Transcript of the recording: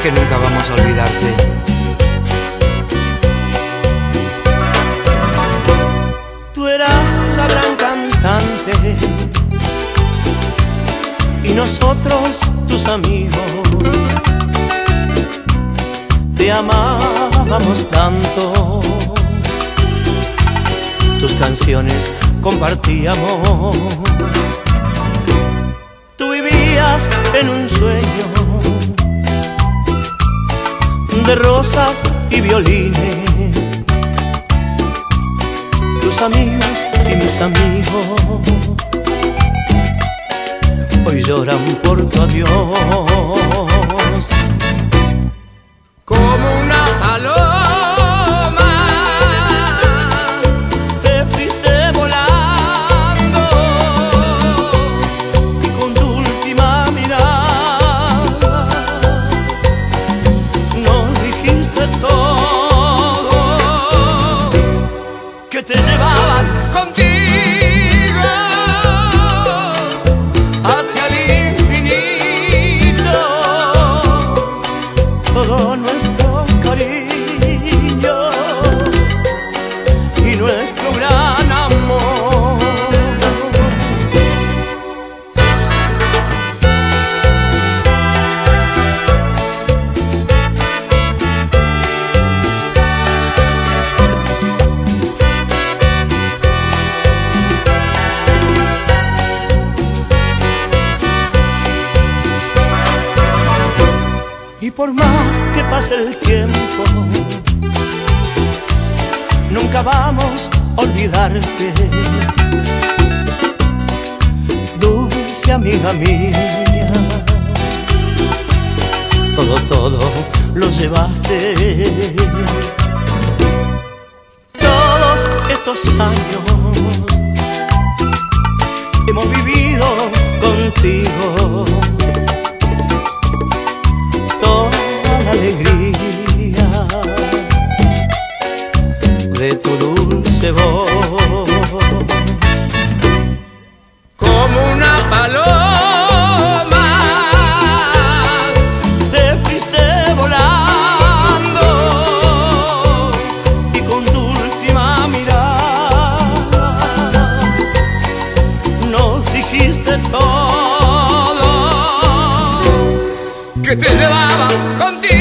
que nunca vamos a olvidarte. Tú eras la gran cantante y nosotros tus amigos. Te amábamos tanto, tus canciones compartíamos. Tú vivías en un sueño de rosas y violines. Tus amigos y mis amigos hoy lloran por tu adiós. Como una paloma te fuiste volando y con tu última mirada nos dijiste todo, que te llevaban contigo hacia el infinito. Todo nuestro cariño y nuestro gran amor. Y por más que pase el tiempo, nunca vamos a olvidarte, dulce amiga mía. Todo lo llevaste. Todos estos años hemos vivido contigo la alegría de tu dulce voz. Como una paloma te fuiste volando y con tu última mirada nos dijiste todo, que te llevaba contigo